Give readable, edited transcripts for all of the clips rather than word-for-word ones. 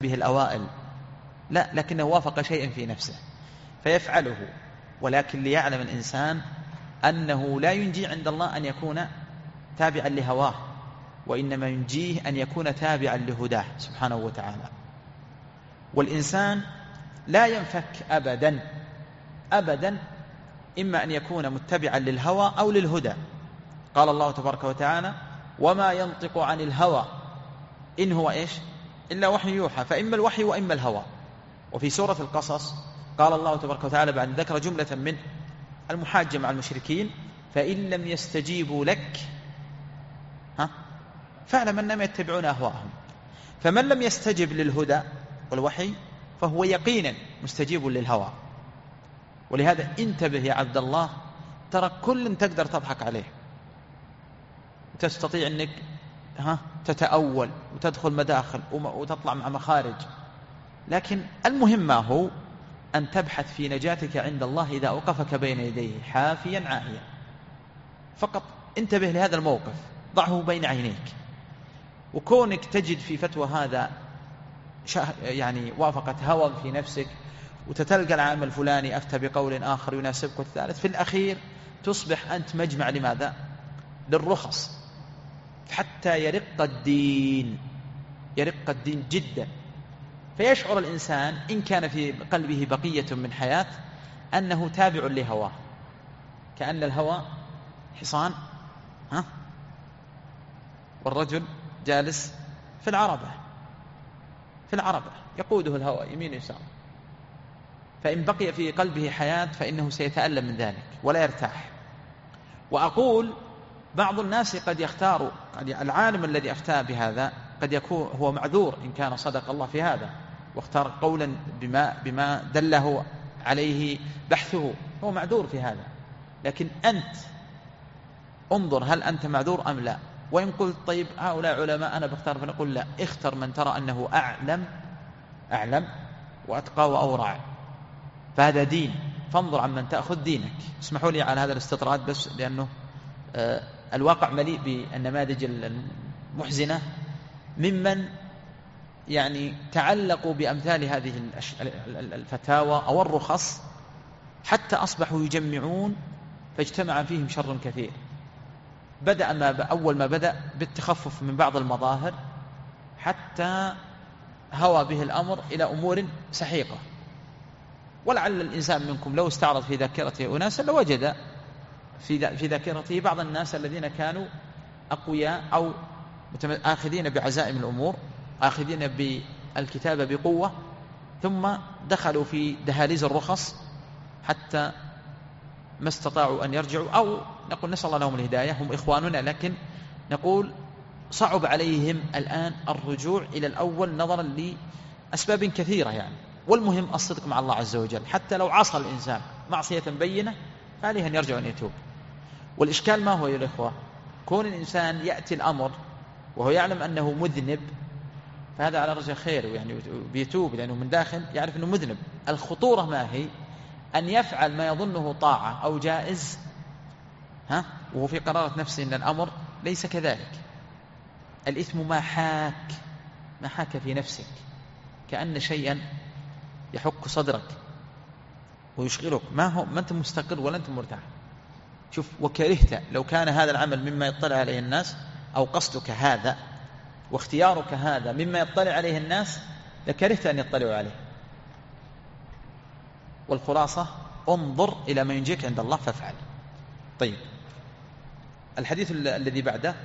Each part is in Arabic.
به الأوائل، لا، لكنه وافق شيئا في نفسه فيفعله. ولكن ليعلم الإنسان أنه لا ينجي عند الله أن يكون تابعا لهواه، وإنما ينجيه أن يكون تابعا لهداه سبحانه وتعالى. والإنسان لا ينفك أبدا أبدا، إما أن يكون متبعا للهوى أو للهدى. قال الله تبارك وتعالى: وما ينطق عن الهوى إن هو إيش إلا وحي يوحى، فإما الوحي وإما الهوى. وفي سورة القصص قال الله تبارك وتعالى بعد ذكر جملة من المحاجة مع المشركين: فإن لم يستجيبوا لك فاعلم أنما يتبعون أهواءهم. فمن لم يستجب للهدى والوحي فهو يقينا مستجيب للهوى. ولهذا انتبه يا عبد الله، ترى كل تقدر تضحك عليه وتستطيع أنك تتأول وتدخل مداخل وتطلع مع مخارج، لكن المهم ما هو أن تبحث في نجاتك عند الله إذا أوقفك بين يديه حافيا عاهيا. فقط انتبه لهذا الموقف، ضعه بين عينيك. وكونك تجد في فتوى هذا يعني وافقت هوى في نفسك، وتتلقى العام الفلاني أفتى بقول آخر يناسبك الثالث، في الأخير تصبح أنت مجمع لماذا؟ للرخص، حتى يرق الدين جدا. فيشعر الإنسان إن كان في قلبه بقية من حياة أنه تابع لهواه، كأن الهوى حصان والرجل جالس في العربة يقوده الهوى يمين يسار. فإن بقي في قلبه حياة فإنه سيتألم من ذلك ولا يرتاح. وأقول بعض الناس قد يختار، العالم الذي أفتى بهذا قد يكون هو معذور إن كان صدق الله في هذا واختار قولا بما دله عليه بحثه، هو معذور في هذا. لكن أنت انظر هل أنت معذور أم لا. وإن قلت طيب هؤلاء علماء أنا بختار، فنقول لا، اختر من ترى أنه أعلم وأتقى وأورع، فهذا دين. فانظر عمن تأخذ دينك. اسمحوا لي على هذا الاستطراد بس، لأنه الواقع مليء بالنماذج المحزنة ممن يعني تعلقوا بأمثال هذه الفتاوى أو الرخص حتى أصبحوا يجمعون، فاجتمع فيهم شر كثير. أول ما بدأ بالتخفف من بعض المظاهر حتى هوى به الأمر إلى أمور سحيقة. ولعل الإنسان منكم لو استعرض في ذاكرته أناسا لوجد في ذاكرته بعض الناس الذين كانوا أقوياء أو آخذين بعزائم الأمور، آخذين بالكتابة بقوة، ثم دخلوا في دهاليز الرخص حتى ما استطاعوا أن يرجعوا، أو نقول نسأل الله لهم الهداية، هم إخواننا، لكن نقول صعب عليهم الآن الرجوع إلى الأول نظرا لأسباب كثيرة يعني. والمهم الصدق مع الله عز وجل، حتى لو عصى الإنسان معصية بينة فعليه أن يرجع وأن يتوب. والإشكال ما هو يا الإخوة؟ كون الإنسان يأتي الأمر وهو يعلم أنه مذنب، فهذا على رجل خير يعني بيتوب، لأنه من داخل يعرف أنه مذنب. الخطورة ما هي؟ أن يفعل ما يظنه طاعة أو جائز وهو في قرارة نفسه أن الأمر ليس كذلك. الإثم ما حاك في نفسك، كأن شيئا يحك صدرك ويشغلك، ما أنت مستقر ولا أنت مرتاح. شوف، وكرهت لو كان هذا العمل مما يطلع عليه الناس، أو قصدك هذا واختيارك هذا مما يطلع عليه الناس، لكرهت أن يطلعوا عليه. والخلاصة انظر إلى ما ينجيك عند الله فافعل. طيب، الحديث الذي بعده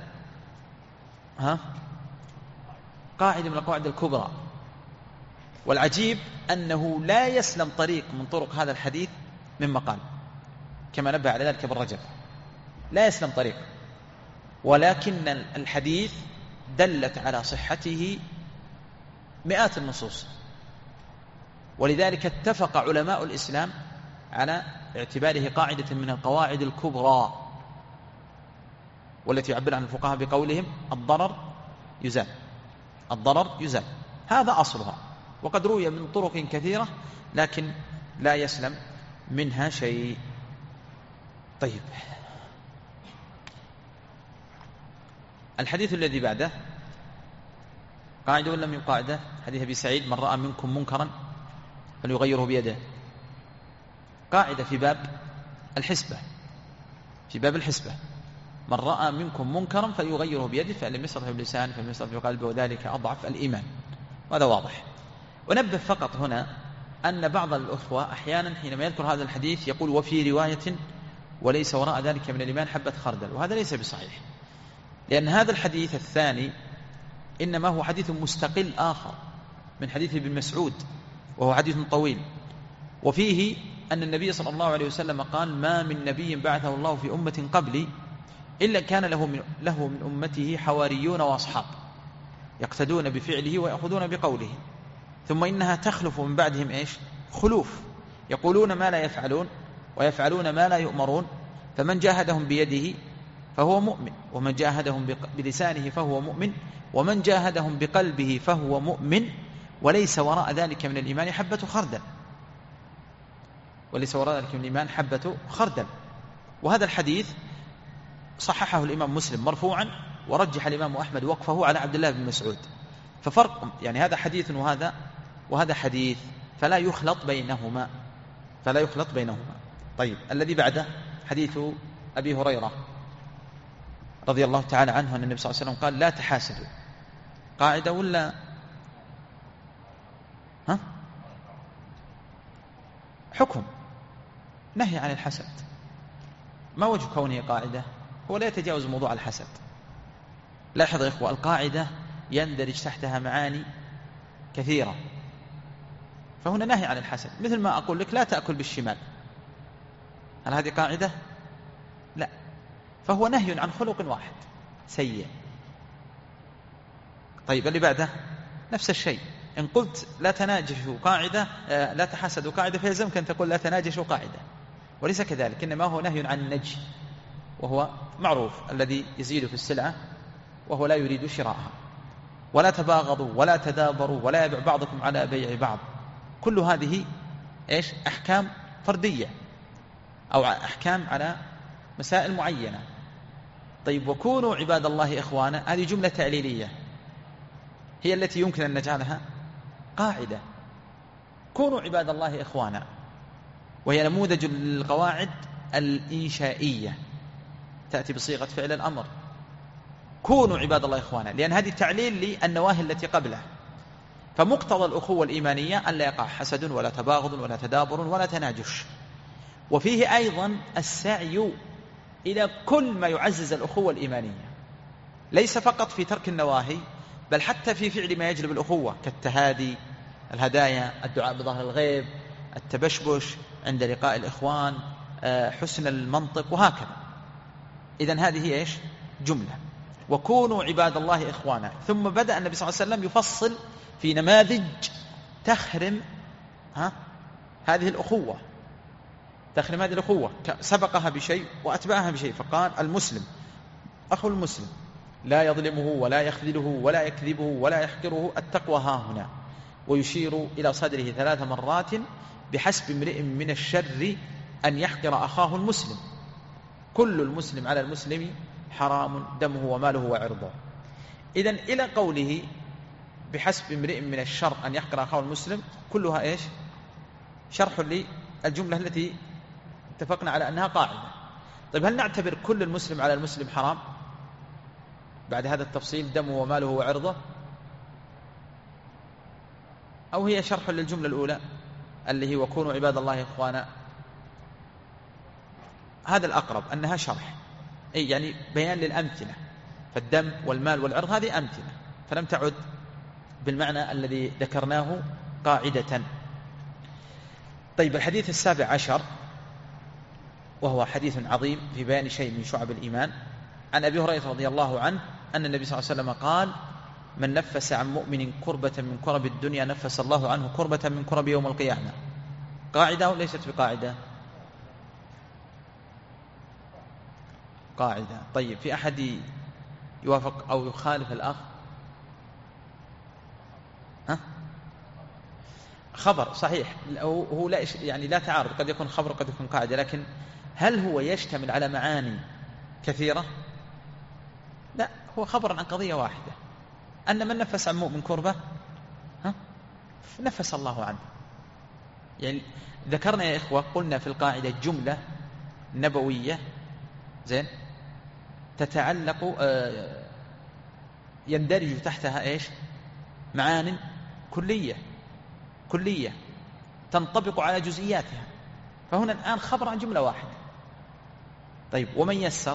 قاعدة من القواعد الكبرى. والعجيب أنه لا يسلم طريق من طرق هذا الحديث من مقال، كما نبه على ذلك ابن رجب، لا يسلم طريق، ولكن الحديث دلت على صحته مئات النصوص. ولذلك اتفق علماء الإسلام على اعتباره قاعدة من القواعد الكبرى، والتي يعبر عن الفقهاء بقولهم الضرر يزال. هذا أصلها، وقد روي من طرق كثيرة لكن لا يسلم منها شيء. طيب، الحديث الذي بعده قاعدة ولا من قاعدة؟ حديث أبي سعيد: من رأى منكم منكرا فليغيره بيده. قاعدة في باب الحسبة، في باب الحسبة: من رأى منكم منكرا فليغيره بيده، فإن لم يستطع بلسانه فلم يستطع بقلبه، وذلك أضعف الإيمان. وهذا واضح. ونبه فقط هنا أن بعض الأخوة أحيانا حينما يذكر هذا الحديث يقول: وفي رواية وليس وراء ذلك من الإيمان حبة خردل. وهذا ليس بصحيح، لأن هذا الحديث الثاني إنما هو حديث مستقل آخر من حديث ابن مسعود، وهو حديث طويل، وفيه أن النبي صلى الله عليه وسلم قال: ما من نبي بعثه الله في أمة قبلي إلا كان له من أمته حواريون وأصحاب يقتدون بفعله ويأخذون بقوله، ثم إنها تخلف من بعدهم إيش؟ خلوف، يقولون ما لا يفعلون ويفعلون ما لا يؤمرون، فمن جاهدهم بيده فهو مؤمن، ومن جاهدهم بلسانه فهو مؤمن، ومن جاهدهم بقلبه فهو مؤمن، وليس وراء ذلك من الإيمان حبة خردل. وليس وراء ذلك من الإيمان حبة خردل. وهذا الحديث صححه الإمام مسلم مرفوعا، ورجح الإمام أحمد وقفه على عبد الله بن مسعود. ففرق، يعني هذا حديث وهذا حديث، فلا يخلط بينهما. طيب، الذي بعده حديث أبي هريرة رضي الله تعالى عنه أن النبي صلى الله عليه وسلم قال: لا تحاسدوا. قاعدة ولا حكم؟ نهي عن الحسد. ما وجه كونه قاعدة؟ هو لا يتجاوز موضوع الحسد. لاحظوا يا إخوة، القاعدة يندرج تحتها معاني كثيرة، فهنا نهي عن الحسد. مثل ما أقول لك: لا تأكل بالشمال، هل هذه قاعدة؟ لا، فهو نهي عن خلق واحد سيء. طيب، اللي بعده نفس الشيء. إن قلت لا تناجشوا قاعدة، لا تحسدوا قاعدة، فيلزمك أن تقول لا تناجشوا قاعدة، وليس كذلك. إنما هو نهي عن النجش، وهو معروف الذي يزيد في السلعة وهو لا يريد شراءها. ولا تباغضوا ولا تدابروا ولا يبيع بعضكم على بيع بعض. كل هذه إيش؟ أحكام فردية أو أحكام على مسائل معينة. طيب، وكونوا عباد الله إخوانا، هذه جملة تعليلية هي التي يمكن أن نجعلها قاعدة. كونوا عباد الله إخوانا، وهي نموذج للقواعد الإنشائية، تأتي بصيغة فعل الأمر: كونوا عباد الله إخوانا، لأن هذه تعليل للنواهي التي قبله. فمقتضى الأخوة الإيمانية أن لا يقع حسد ولا تباغض ولا تدابر ولا تناجش. وفيه أيضا السعي إلى كل ما يعزز الأخوة الإيمانية، ليس فقط في ترك النواهي، بل حتى في فعل ما يجلب الأخوة، كالتهادي، الهدايا، الدعاء بظهر الغيب، التبشبش عند لقاء الإخوان، حسن المنطق، وهكذا. إذن هذه إيش؟ جملة: وكونوا عباد الله إخوانا. ثم بدأ النبي صلى الله عليه وسلم يفصل في نماذج تخرم هذه الأخوة، تخرم هذه الأخوة، سبقها بشيء وأتبعها بشيء. فقال: المسلم أخو المسلم لا يظلمه ولا يخذله ولا يكذبه ولا يحقره، التقوى ها هنا. ويشير إلى صدره 3 مرات: بحسب امرئ من الشر أن يحقر أخاه المسلم، كل المسلم على المسلم حرام دمه وماله وعرضه. إذن إلى قوله بحسب امرئ من الشر أن يحقر أخاه المسلم، كلها إيش؟ شرح للجملة التي اتفقنا على أنها قاعدة. طيب، هل نعتبر كل المسلم على المسلم حرام بعد هذا التفصيل: دمه وماله وعرضه، أو هي شرح للجملة الأولى اللي هي وكونوا عباد الله إخوانا؟ هذا الأقرب أنها شرح، أي يعني بيان للأمثلة. فالدم والمال والعرض هذه أمثلة، فلم تعد بالمعنى الذي ذكرناه قاعدة. طيب، الحديث 17 وهو حديث عظيم في بيان شيء من شعب الإيمان. عن أبي هريرة رضي الله عنه أن النبي صلى الله عليه وسلم قال: من نفس عن مؤمن كربة من كرب الدنيا نفس الله عنه كربة من كرب يوم القيامة. قاعدة أو ليست بقاعدة؟ قاعدة. طيب، في أحد يوافق أو يخالف الأخ؟ خبر صحيح، هو لا يعني لا تعارض، قد يكون خبر قد يكون قاعدة، لكن هل هو يشتمل على معاني كثيرة؟ لا، هو خبر عن قضية واحدة، أن من نفس عن مؤمن كربة نفس الله عنه. يعني ذكرنا يا إخوة، قلنا في القاعدة جملة نبوية زين تتعلق يندرج تحتها إيش؟ معان كلية تنطبق على جزئياتها. فهنا الآن خبر عن جملة واحدة. طيب ومن يسر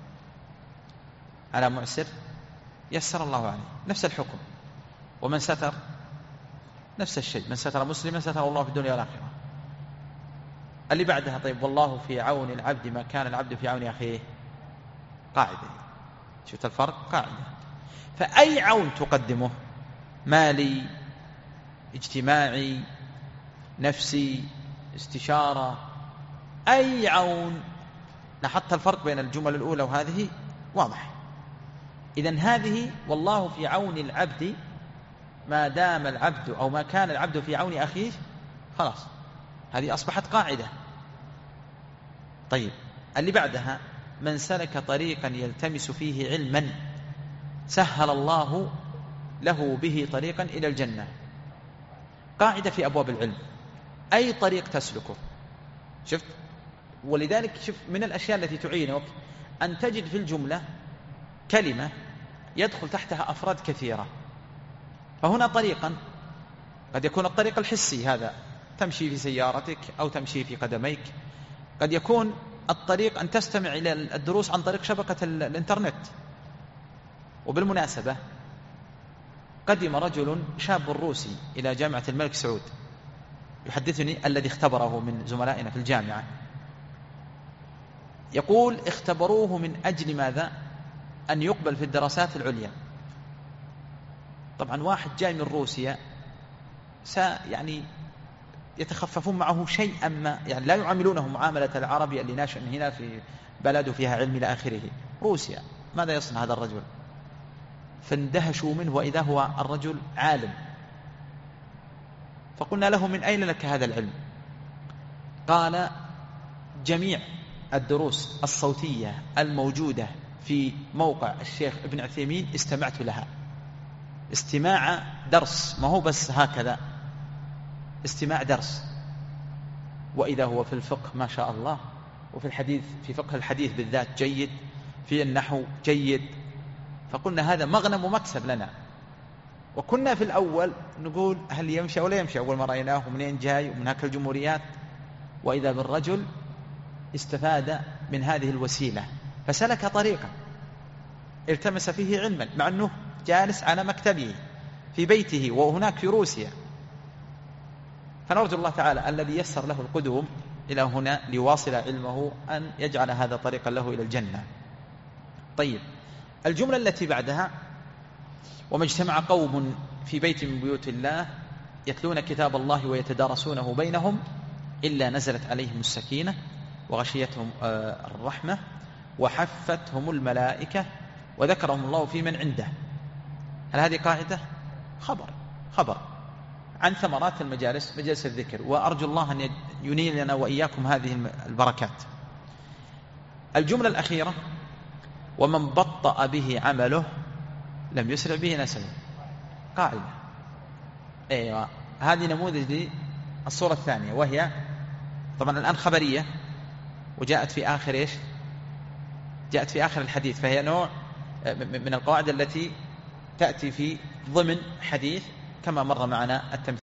على معسر يسر الله عليه، نفس الحكم. ومن ستر نفس الشيء، من ستر مسلما ستر الله في الدنيا والآخرة. اللي بعدها طيب والله في عون العبد ما كان العبد في عون أخيه، قاعدة. شفت الفرق؟ قاعدة. فأي عون تقدمه، مالي، اجتماعي، نفسي، استشارة، أي عون، لاحظت الفرق بين الجمل الأولى وهذه واضح. إذن هذه والله في عون العبد ما دام العبد أو ما كان العبد في عون أخيه، خلاص هذه أصبحت قاعدة. طيب اللي بعدها من سلك طريقا يلتمس فيه علما سهل الله له به طريقا إلى الجنة. قاعدة في أبواب العلم، أي طريق تسلكه. شفت؟ ولذلك شوف من الأشياء التي تعينك أن تجد في الجملة كلمة يدخل تحتها أفراد كثيرة. فهنا طريقا قد يكون الطريق الحسي، هذا تمشي في سيارتك أو تمشي في قدميك. قد يكون الطريق أن تستمع إلى الدروس عن طريق شبكة الإنترنت. وبالمناسبة قدم رجل شاب روسي إلى جامعة الملك سعود يحدثني، الذي اختبره من زملائنا في الجامعة، يقول اختبروه من أجل ماذا؟ أن يقبل في الدراسات العليا. طبعا واحد جاي من روسيا يعني يتخففون معه شيئا ما، يعني لا يعاملونه معاملة العربي اللي ناشئ هنا في بلد فيها علم إلى آخره. روسيا ماذا يصنع هذا الرجل؟ فاندهشوا منه وإذا هو الرجل عالم. فقلنا له من أين لك هذا العلم؟ قال جميع الدروس الصوتية الموجودة في موقع الشيخ ابن عثيمين استمعت لها. استماع درس، ما هو بس هكذا، استماع درس. وإذا هو في الفقه ما شاء الله، وفي الحديث في فقه الحديث بالذات جيد، في النحو جيد. فقلنا هذا مغنم ومكسب لنا. وكنا في الأول نقول هل يمشي ولا يمشي، أول ما رأيناه منين جاي ومن هاك الجمهوريات. وإذا بالرجل استفاد من هذه الوسيلة فسلك طريقا التمس فيه علما، مع أنه جالس على مكتبه في بيته وهناك في روسيا. فنرجو الله تعالى الذي يسر له القدوم إلى هنا ليواصل علمه أن يجعل هذا طريقا له إلى الجنة. طيب الجملة التي بعدها وما اجتمع قوم في بيت من بيوت الله يتلون كتاب الله ويتدارسونه بينهم إلا نزلت عليهم السكينة وغشيتهم الرحمة وحفتهم الملائكة وذكرهم الله في من عنده. هل هذه قاعدة؟ خبر عن ثمرات المجالس، مجالس الذكر. وأرجو الله أن ينيل لنا وإياكم هذه البركات. الجملة الأخيرة ومن بطأ به عمله لم يسرع به نسبه، قاعدة. أيوة، هذه نموذج للصورة الثانية، وهي طبعا الآن خبرية وجاءت في آخر إيش؟ جاءت في آخر الحديث، فهي نوع من القواعد التي تأتي في ضمن حديث كما مر معنا التمثيل.